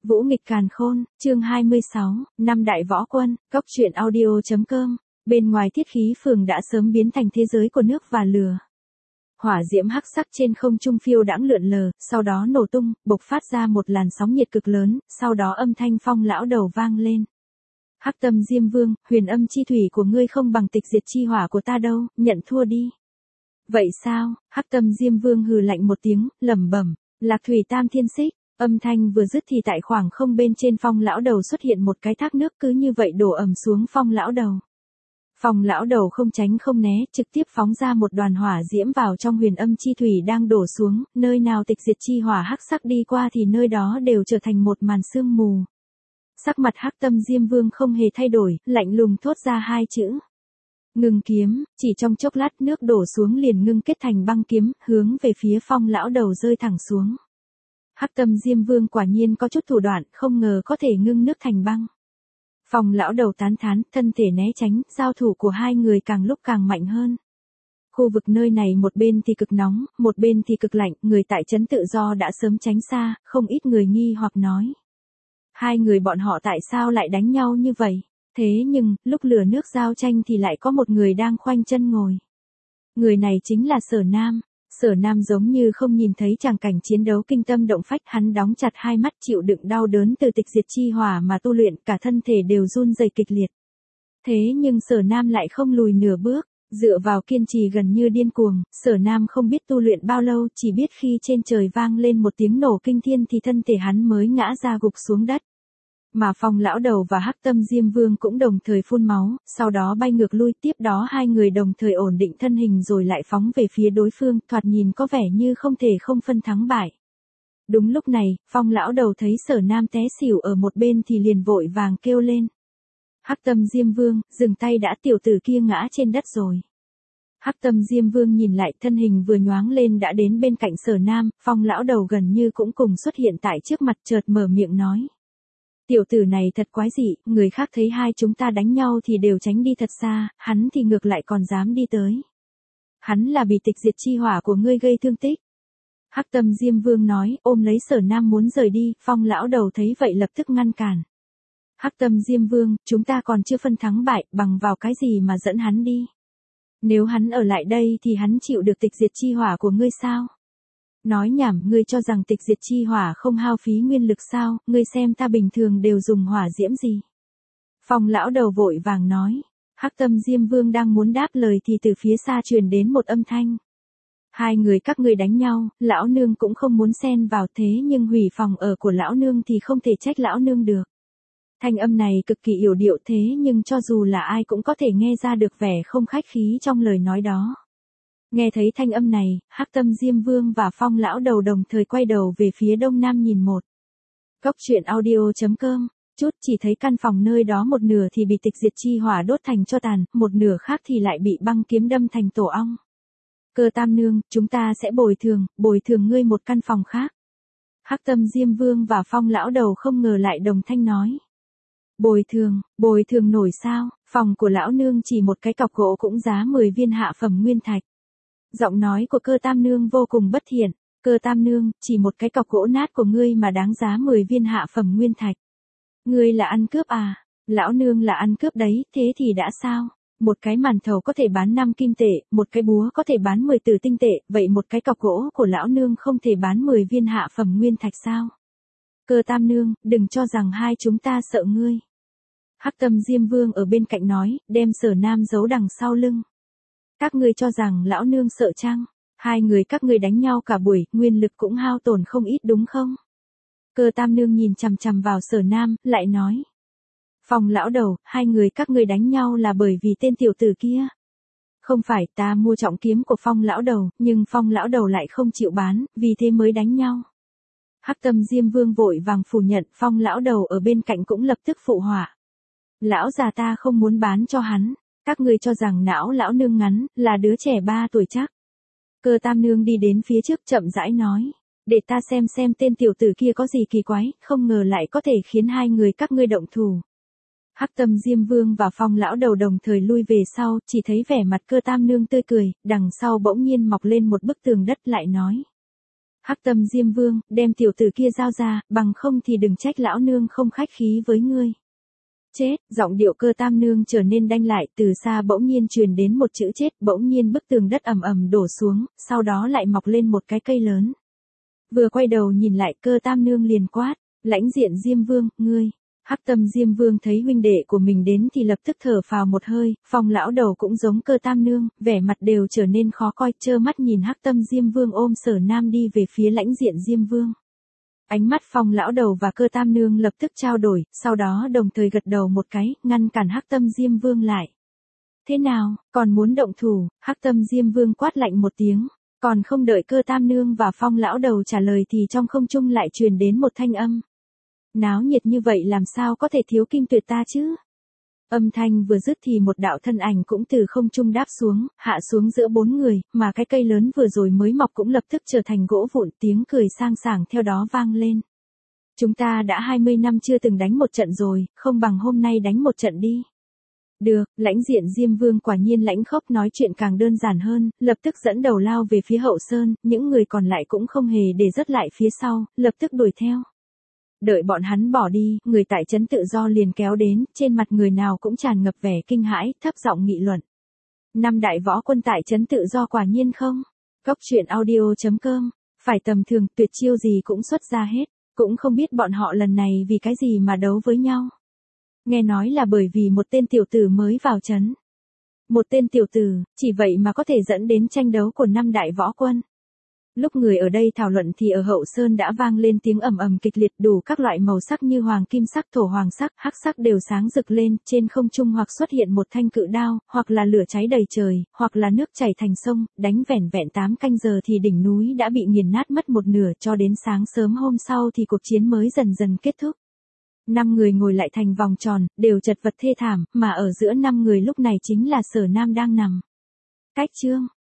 Vũ nghịch càn khôn, chương 26, năm đại võ quân, cốc truyện audio.com. Bên ngoài Thiết Khí Phường đã sớm biến thành thế giới của nước và lửa. Hỏa diễm hắc sắc trên không trung phiêu đãng lượn lờ, sau đó nổ tung, bộc phát ra một làn sóng nhiệt cực lớn, sau đó âm thanh Phong lão đầu vang lên. Hắc Tâm Diêm Vương, huyền âm chi thủy của ngươi không bằng tịch diệt chi hỏa của ta đâu, nhận thua đi. Vậy sao? Hắc Tâm Diêm Vương hừ lạnh một tiếng, lẩm bẩm, Lạc Thủy Tam Thiên Xích. Âm thanh vừa dứt thì tại khoảng không bên trên Phong lão đầu xuất hiện một cái thác nước, cứ như vậy đổ ầm xuống Phong lão đầu. Phong lão đầu không tránh không né, trực tiếp phóng ra một đoàn hỏa diễm vào trong huyền âm chi thủy đang đổ xuống, nơi nào tịch diệt chi hỏa hắc sắc đi qua thì nơi đó đều trở thành một màn sương mù. Sắc mặt Hắc Tâm Diêm Vương không hề thay đổi, lạnh lùng thốt ra hai chữ. Ngưng kiếm, chỉ trong chốc lát nước đổ xuống liền ngưng kết thành băng kiếm, hướng về phía Phong lão đầu rơi thẳng xuống. Hắc Tâm Diêm Vương quả nhiên có chút thủ đoạn, không ngờ có thể ngưng nước thành băng. Phong lão đầu tán thán, thân thể né tránh, giao thủ của hai người càng lúc càng mạnh hơn. Khu vực nơi này một bên thì cực nóng, một bên thì cực lạnh, người tại trấn tự do đã sớm tránh xa, không ít người nghi hoặc nói. Hai người bọn họ tại sao lại đánh nhau như vậy? Thế nhưng, lúc lửa nước giao tranh thì lại có một người đang khoanh chân ngồi. Người này chính là Sở Nam. Sở Nam giống như không nhìn thấy tràng cảnh chiến đấu kinh tâm động phách, hắn đóng chặt hai mắt chịu đựng đau đớn từ tịch diệt chi hỏa mà tu luyện, cả thân thể đều run rẩy kịch liệt. Thế nhưng Sở Nam lại không lùi nửa bước, dựa vào kiên trì gần như điên cuồng, Sở Nam không biết tu luyện bao lâu, chỉ biết khi trên trời vang lên một tiếng nổ kinh thiên thì thân thể hắn mới ngã ra gục xuống đất. Mà Phong lão đầu và Hắc Tâm Diêm Vương cũng đồng thời phun máu, sau đó bay ngược lui, tiếp đó hai người đồng thời ổn định thân hình rồi lại phóng về phía đối phương, thoạt nhìn có vẻ như không thể không phân thắng bại. Đúng lúc này, Phong lão đầu thấy Sở Nam té xỉu ở một bên thì liền vội vàng kêu lên. Hắc Tâm Diêm Vương, dừng tay đã, tiểu tử kia ngã trên đất rồi. Hắc Tâm Diêm Vương nhìn lại, thân hình vừa nhoáng lên đã đến bên cạnh Sở Nam, Phong lão đầu gần như cũng cùng xuất hiện tại trước mặt, chợt mở miệng nói. Tiểu tử này thật quái dị, người khác thấy hai chúng ta đánh nhau thì đều tránh đi thật xa, hắn thì ngược lại còn dám đi tới. Hắn là bị tịch diệt chi hỏa của ngươi gây thương tích. Hắc Tâm Diêm Vương nói, ôm lấy Sở Nam muốn rời đi, Phong lão đầu thấy vậy lập tức ngăn cản. Hắc Tâm Diêm Vương, chúng ta còn chưa phân thắng bại, bằng vào cái gì mà dẫn hắn đi? Nếu hắn ở lại đây thì hắn chịu được tịch diệt chi hỏa của ngươi sao? Nói nhảm, ngươi cho rằng tịch diệt chi hỏa không hao phí nguyên lực sao, ngươi xem ta bình thường đều dùng hỏa diễm gì. Phong lão đầu vội vàng nói, Hắc Tâm Diêm Vương đang muốn đáp lời thì từ phía xa truyền đến một âm thanh. Hai người các ngươi đánh nhau, lão nương cũng không muốn xen vào, thế nhưng hủy phòng ở của lão nương thì không thể trách lão nương được. Thanh âm này cực kỳ yểu điệu, thế nhưng cho dù là ai cũng có thể nghe ra được vẻ không khách khí trong lời nói đó. Nghe thấy thanh âm này, Hắc Tâm Diêm Vương và Phong lão đầu đồng thời quay đầu về phía đông nam nhìn một. Cốc truyện audio.com, chút chỉ thấy căn phòng nơi đó một nửa thì bị tịch diệt chi hỏa đốt thành tro tàn, một nửa khác thì lại bị băng kiếm đâm thành tổ ong. Cơ Tam Nương, chúng ta sẽ bồi thường ngươi một căn phòng khác. Hắc Tâm Diêm Vương và Phong lão đầu không ngờ lại đồng thanh nói. Bồi thường nổi sao, phòng của lão nương chỉ một cái cọc gỗ cũng giá 10 viên hạ phẩm nguyên thạch. Giọng nói của Cơ Tam Nương vô cùng bất thiện, Cơ Tam Nương, chỉ một cái cọc gỗ nát của ngươi mà đáng giá 10 viên hạ phẩm nguyên thạch. Ngươi là ăn cướp à? Lão nương là ăn cướp đấy, thế thì đã sao? Một cái màn thầu có thể bán 5 kim tệ, một cái búa có thể bán 10 tử tinh tệ, vậy một cái cọc gỗ của lão nương không thể bán 10 viên hạ phẩm nguyên thạch sao? Cơ Tam Nương, đừng cho rằng hai chúng ta sợ ngươi. Hắc Tâm Diêm Vương ở bên cạnh nói, đem Sở Nam giấu đằng sau lưng. Các ngươi cho rằng lão nương sợ chăng? Hai người các ngươi đánh nhau cả buổi, nguyên lực cũng hao tổn không ít đúng không? Cơ Tam Nương nhìn chằm chằm vào Sở Nam, lại nói. Phong lão đầu, hai người các ngươi đánh nhau là bởi vì tên tiểu tử kia. Không phải, ta mua trọng kiếm của Phong lão đầu, nhưng Phong lão đầu lại không chịu bán, vì thế mới đánh nhau. Hắc Tâm Diêm Vương vội vàng phủ nhận, Phong lão đầu ở bên cạnh cũng lập tức phụ họa. Lão già ta không muốn bán cho hắn. Các ngươi cho rằng não lão nương ngắn, là đứa trẻ 3 tuổi chắc. Cơ Tam Nương đi đến phía trước chậm rãi nói. Để ta xem tên tiểu tử kia có gì kỳ quái, không ngờ lại có thể khiến hai người các ngươi động thủ. Hắc Tâm Diêm Vương và Phong lão đầu đồng thời lui về sau, chỉ thấy vẻ mặt Cơ Tam Nương tươi cười, đằng sau bỗng nhiên mọc lên một bức tường đất lại nói. Hắc Tâm Diêm Vương, đem tiểu tử kia giao ra, bằng không thì đừng trách lão nương không khách khí với ngươi. Chết, giọng điệu Cơ Tam Nương trở nên đanh lại, từ xa bỗng nhiên truyền đến một chữ chết, bỗng nhiên bức tường đất ầm ầm đổ xuống, sau đó lại mọc lên một cái cây lớn. Vừa quay đầu nhìn lại, Cơ Tam Nương liền quát, Lãnh Diện Diêm Vương, ngươi. Hắc Tâm Diêm Vương thấy huynh đệ của mình đến thì lập tức thở phào một hơi, Phong lão đầu cũng giống Cơ Tam Nương, vẻ mặt đều trở nên khó coi, trơ mắt nhìn Hắc Tâm Diêm Vương ôm Sở Nam đi về phía Lãnh Diện Diêm Vương. Ánh mắt Phong lão đầu và Cơ Tam Nương lập tức trao đổi, sau đó đồng thời gật đầu một cái, ngăn cản Hắc Tâm Diêm Vương lại. Thế nào, còn muốn động thủ? Hắc Tâm Diêm Vương quát lạnh một tiếng, còn không đợi Cơ Tam Nương và Phong lão đầu trả lời thì trong không trung lại truyền đến một thanh âm. Náo nhiệt như vậy làm sao có thể thiếu Kinh Tuyệt ta chứ? Âm thanh vừa dứt thì một đạo thân ảnh cũng từ không trung đáp xuống, hạ xuống giữa bốn người, mà cái cây lớn vừa rồi mới mọc cũng lập tức trở thành gỗ vụn, tiếng cười sang sảng theo đó vang lên. Chúng ta đã 20 năm chưa từng đánh một trận rồi, không bằng hôm nay đánh một trận đi. Được, Lãnh Diện Diêm Vương quả nhiên lãnh khốc, nói chuyện càng đơn giản hơn, lập tức dẫn đầu lao về phía hậu sơn, những người còn lại cũng không hề để dứt lại phía sau, lập tức đuổi theo. Đợi bọn hắn bỏ đi, người tại trấn Tự Do liền kéo đến, trên mặt người nào cũng tràn ngập vẻ kinh hãi, thấp giọng nghị luận. Năm đại võ quân tại trấn Tự Do quả nhiên không? Góc truyện audio.com, phải tầm thường, tuyệt chiêu gì cũng xuất ra hết, cũng không biết bọn họ lần này vì cái gì mà đấu với nhau. Nghe nói là bởi vì một tên tiểu tử mới vào trấn. Một tên tiểu tử, chỉ vậy mà có thể dẫn đến tranh đấu của năm đại võ quân. Lúc người ở đây thảo luận thì ở hậu sơn đã vang lên tiếng ầm ầm kịch liệt, đủ các loại màu sắc như hoàng kim sắc, thổ hoàng sắc, hắc sắc đều sáng rực lên, trên không trung hoặc xuất hiện một thanh cự đao, hoặc là lửa cháy đầy trời, hoặc là nước chảy thành sông, đánh vẻn vẹn 8 canh giờ thì đỉnh núi đã bị nghiền nát mất một nửa, cho đến sáng sớm hôm sau thì cuộc chiến mới dần dần kết thúc. 5 người ngồi lại thành vòng tròn, đều chật vật thê thảm, mà ở giữa 5 người lúc này chính là Sở Nam đang nằm. Cách chương